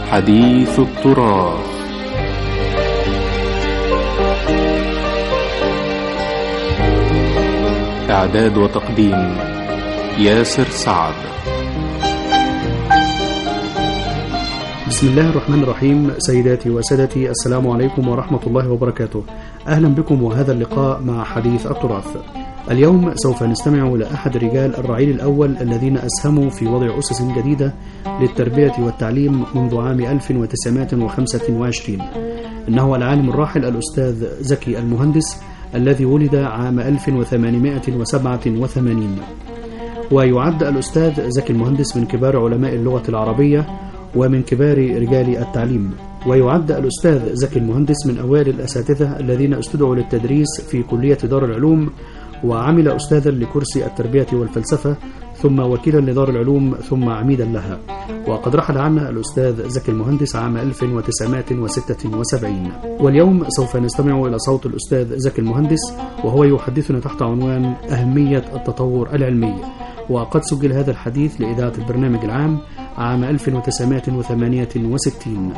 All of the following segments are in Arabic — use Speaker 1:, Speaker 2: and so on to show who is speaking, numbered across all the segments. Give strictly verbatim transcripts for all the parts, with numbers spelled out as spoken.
Speaker 1: حديث التراث. إعداد وتقديم ياسر سعد.
Speaker 2: بسم الله الرحمن الرحيم. سيداتي وسادتي، السلام عليكم ورحمة الله وبركاته. أهلا بكم وهذا اللقاء مع حديث التراث. اليوم سوف نستمع إلى أحد رجال الرعيل الأول الذين أسهموا في وضع أسس جديدة للتربية والتعليم منذ عام ألف وتسعمائة وخمسة وعشرين. إنه العالم الراحل الأستاذ زكي المهندس الذي ولد عام ألف وثمانمائة وسبعة وثمانين. ويعد الأستاذ زكي المهندس من كبار علماء اللغة العربية ومن كبار رجال التعليم. ويعد الأستاذ زكي المهندس من أوائل الأساتذة الذين استدعوا للتدريس في كلية دار العلوم، وعمل أستاذا لكرسي التربية والفلسفة، ثم وكيلا لدار العلوم، ثم عميدا لها. وقد رحل عنا الأستاذ زكي المهندس عام ألف وتسعمائة وستة وسبعين. واليوم سوف نستمع إلى صوت الأستاذ زكي المهندس وهو يحدثنا تحت عنوان أهمية التطور العلمي. وقد سجل هذا الحديث لإذاعة البرنامج العام عام ألف وتسعمائة وثمانية وستين.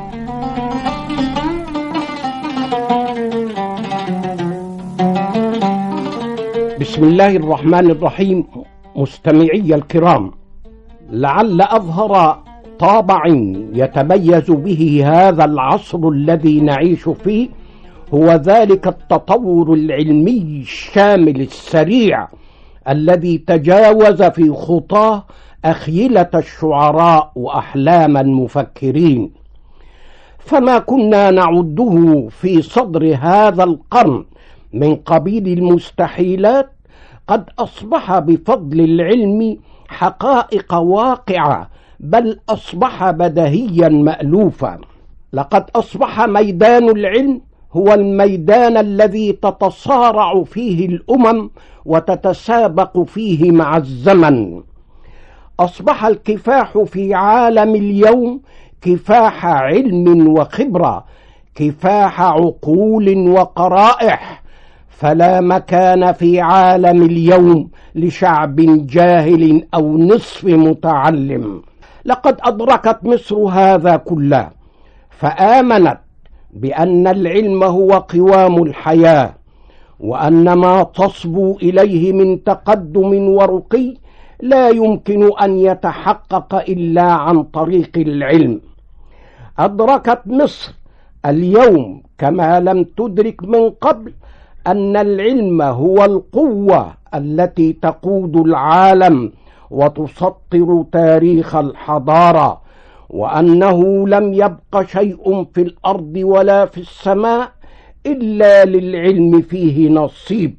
Speaker 3: بسم الله الرحمن الرحيم. مستمعي الكرام، لعل أظهر طابع يتميز به هذا العصر الذي نعيش فيه هو ذلك التطور العلمي الشامل السريع الذي تجاوز في خطاه أخيلة الشعراء وأحلام المفكرين. فما كنا نعده في صدر هذا القرن من قبيل المستحيلات قد أصبح بفضل العلم حقائق واقعة، بل أصبح بديهيا مألوفا. لقد أصبح ميدان العلم هو الميدان الذي تتصارع فيه الأمم وتتسابق فيه مع الزمن. أصبح الكفاح في عالم اليوم كفاح علم وخبرة، كفاح عقول وقرائح، فلا مكان في عالم اليوم لشعب جاهل أو نصف متعلم. لقد أدركت مصر هذا كله، فآمنت بأن العلم هو قوام الحياة، وأن ما تصبو إليه من تقدم ورقي لا يمكن أن يتحقق إلا عن طريق العلم. أدركت مصر اليوم كما لم تدرك من قبل أن العلم هو القوة التي تقود العالم وتسطر تاريخ الحضارة، وأنه لم يبق شيء في الأرض ولا في السماء إلا للعلم فيه نصيب.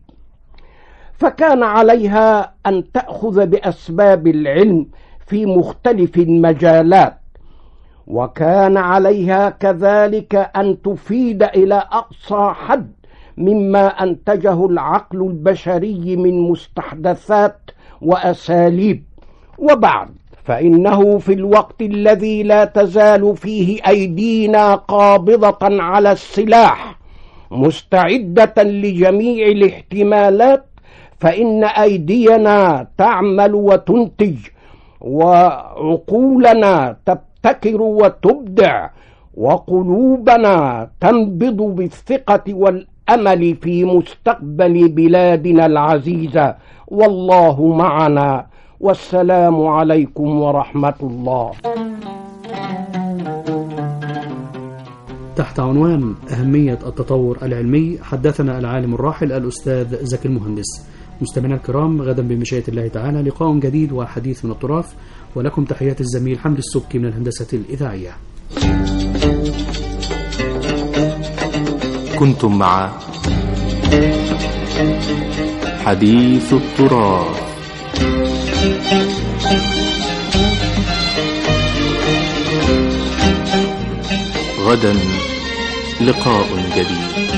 Speaker 3: فكان عليها أن تأخذ بأسباب العلم في مختلف المجالات، وكان عليها كذلك أن تفيد إلى أقصى حد مما أنتجه العقل البشري من مستحدثات وأساليب. وبعد فإنه في الوقت الذي لا تزال فيه أيدينا قابضة على السلاح مستعدة لجميع الاحتمالات، فإن أيدينا تعمل وتنتج، وعقولنا تبتكر وتبدع، وقلوبنا تنبض بالثقة والأمل في مستقبل بلادنا العزيزة. والله معنا، والسلام عليكم ورحمة الله.
Speaker 2: تحت عنوان أهمية التطور العلمي حدثنا العالم الراحل الأستاذ زكي المهندس. مستمعينا الكرام، غدا بمشيئة الله تعالى لقاء جديد وحديث من التراث، ولكم تحيات الزميل حمد السبكي من الهندسة الإذاعية.
Speaker 1: كنتم مع حديث التراث. غدا لقاء جديد.